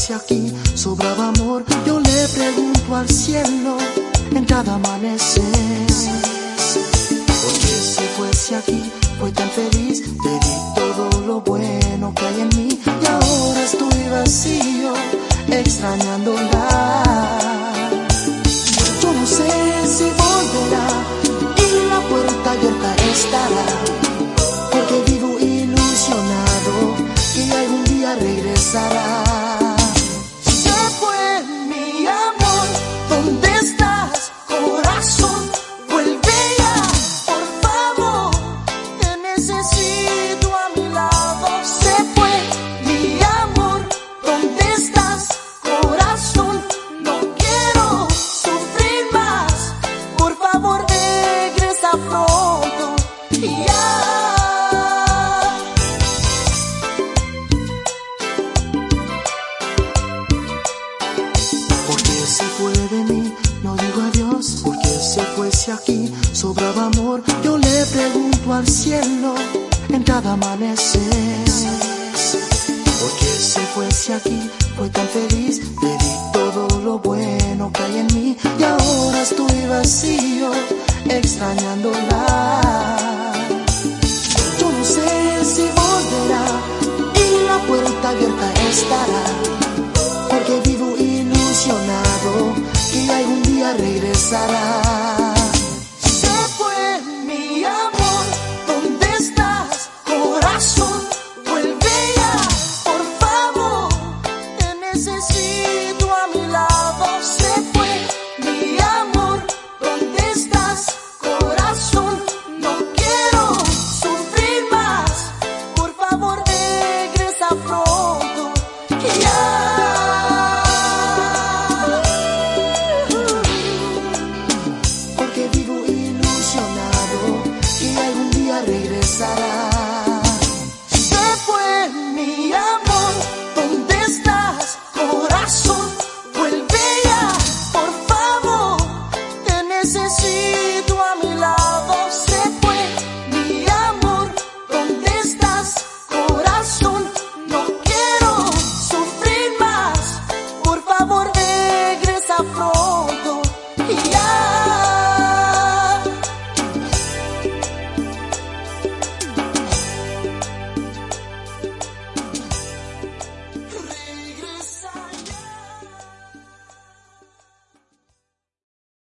si aquí sobraba amor, yo le pregunto al cielo en cada amanecer. ¿Por qué se fue si aquí fue tan feliz? Le di todo lo bueno que hay en mí y ahora estoy vacío, extrañándola. Yo no sé si volverá y la puerta abierta estará, porque vivo ilusionado que algún día regresará. Se fue mi amor, ¿dónde estás, corazón? Vuelve ya, por favor, te necesito a mi lado. Se fue mi amor, ¿dónde estás, corazón? No quiero sufrir más, por favor regresa pronto ya. Se fue de mí, no digo adiós, porque se fue si aquí sobraba amor. Yo le pregunto al cielo en cada amanecer. ¿Por qué se fue si aquí fue tan feliz? Le di todo lo bueno que hay en mí y ahora estoy vacío, extrañándola. Yo no sé si volverá y la puerta abierta estará, porque vivo ilusionado que algún día regresará. Se fue mi amor, ¿dónde estás, corazón? Vuelve ya, por favor, te necesito.